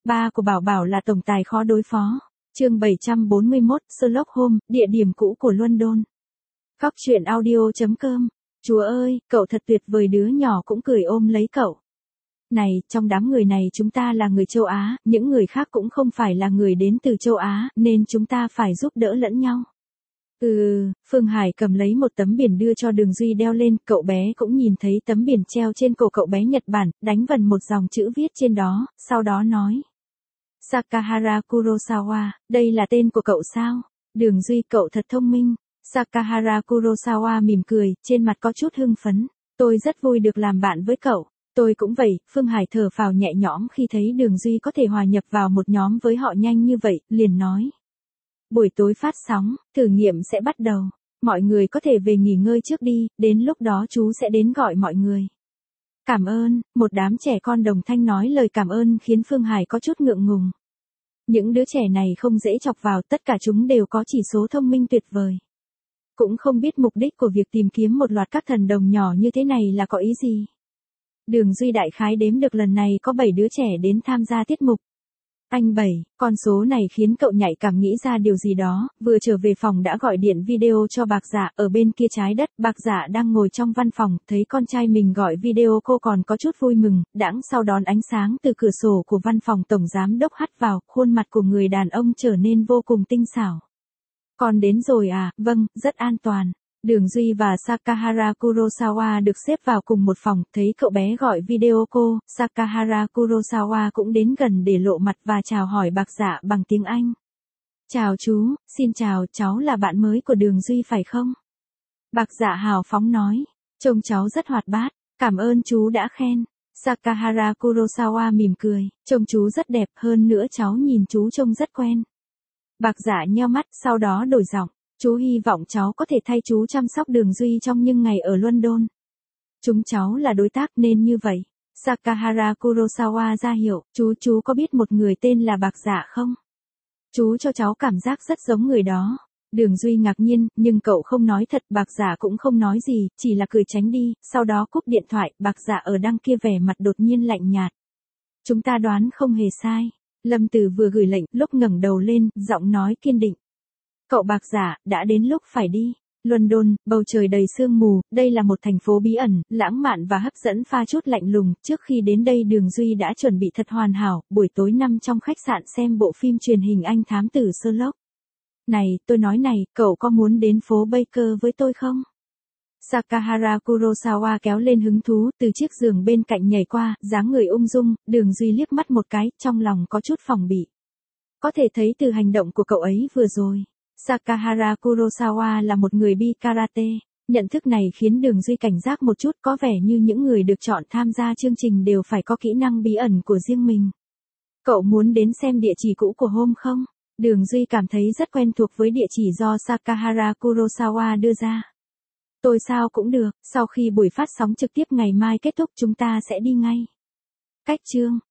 Ba của Bảo Bảo là tổng tài khó đối phó. Chương 741, Sherlock Holmes, địa điểm cũ của London. Góc truyện audio.com. Chúa ơi, cậu thật tuyệt vời, đứa nhỏ cũng cười ôm lấy cậu. Này, trong đám người này chúng ta là người châu Á, những người khác cũng không phải là người đến từ châu Á, nên chúng ta phải giúp đỡ lẫn nhau. Phương Hải cầm lấy một tấm biển đưa cho Đường Duy đeo lên, cậu bé cũng nhìn thấy tấm biển treo trên cổ cậu bé Nhật Bản, đánh vần một dòng chữ viết trên đó, sau đó nói. Sakahara Kurosawa, đây là tên của cậu sao? Đường Duy, cậu thật thông minh. Sakahara Kurosawa mỉm cười, trên mặt có chút hưng phấn. Tôi rất vui được làm bạn với cậu. Tôi cũng vậy. Phương Hải thở phào nhẹ nhõm khi thấy Đường Duy có thể hòa nhập vào một nhóm với họ nhanh như vậy, liền nói. Buổi tối phát sóng, thử nghiệm sẽ bắt đầu. Mọi người có thể về nghỉ ngơi trước đi, đến lúc đó chú sẽ đến gọi mọi người. Cảm ơn, một đám trẻ con đồng thanh nói lời cảm ơn khiến Phương Hải có chút ngượng ngùng. Những đứa trẻ này không dễ chọc vào, tất cả chúng đều có chỉ số thông minh tuyệt vời. Cũng không biết mục đích của việc tìm kiếm một loạt các thần đồng nhỏ như thế này là có ý gì. Đường Duy đại khái đếm được lần này có 7 đứa trẻ đến tham gia tiết mục. Anh 7, con số này khiến cậu nhạy cảm nghĩ ra điều gì đó, vừa trở về phòng đã gọi điện video cho Bạc Dạ, ở bên kia trái đất, Bạc Dạ đang ngồi trong văn phòng, thấy con trai mình gọi video cô còn có chút vui mừng, đãng sau đón ánh sáng từ cửa sổ của văn phòng tổng giám đốc hắt vào, khuôn mặt của người đàn ông trở nên vô cùng tinh xảo. Con đến rồi à, vâng, rất an toàn. Đường Duy và Sakahara Kurosawa được xếp vào cùng một phòng, thấy cậu bé gọi video cô, Sakahara Kurosawa cũng đến gần để lộ mặt và chào hỏi Bạc Dạ bằng tiếng Anh. Chào chú, xin chào, cháu là bạn mới của Đường Duy phải không? Bạc Dạ hào phóng nói, trông cháu rất hoạt bát, cảm ơn chú đã khen. Sakahara Kurosawa mỉm cười, trông chú rất đẹp, hơn nữa cháu nhìn chú trông rất quen. Bạc Dạ nheo mắt, sau đó đổi giọng. Chú hy vọng cháu có thể thay chú chăm sóc Đường Duy trong những ngày ở London. Chúng cháu là đối tác nên như vậy. Sakahara Kurosawa ra hiệu, chú có biết một người tên là Bạc Dạ không? Chú cho cháu cảm giác rất giống người đó. Đường Duy ngạc nhiên, nhưng cậu không nói thật, Bạc Dạ cũng không nói gì, chỉ là cười tránh đi, sau đó cúp điện thoại, Bạc Dạ ở đằng kia vẻ mặt đột nhiên lạnh nhạt. Chúng ta đoán không hề sai. Lâm Tử vừa gửi lệnh, lúc ngẩng đầu lên, giọng nói kiên định. Cậu Bạc Dạ, đã đến lúc phải đi. London, bầu trời đầy sương mù, đây là một thành phố bí ẩn, lãng mạn và hấp dẫn pha chút lạnh lùng. Trước khi đến đây Đường Duy đã chuẩn bị thật hoàn hảo, buổi tối nằm trong khách sạn xem bộ phim truyền hình anh thám tử Sherlock. Này, tôi nói này, cậu có muốn đến phố Baker với tôi không? Sakahara Kurosawa kéo lên hứng thú, từ chiếc giường bên cạnh nhảy qua, dáng người ung dung, Đường Duy liếc mắt một cái, trong lòng có chút phòng bị. Có thể thấy từ hành động của cậu ấy vừa rồi. Sakahara Kurosawa là một người bi karate, nhận thức này khiến Đường Duy cảnh giác một chút, có vẻ như những người được chọn tham gia chương trình đều phải có kỹ năng bí ẩn của riêng mình. Cậu muốn đến xem địa chỉ cũ của Holmes không? Đường Duy cảm thấy rất quen thuộc với địa chỉ do Sakahara Kurosawa đưa ra. Tôi sao cũng được, sau khi buổi phát sóng trực tiếp ngày mai kết thúc chúng ta sẽ đi ngay. Cách chương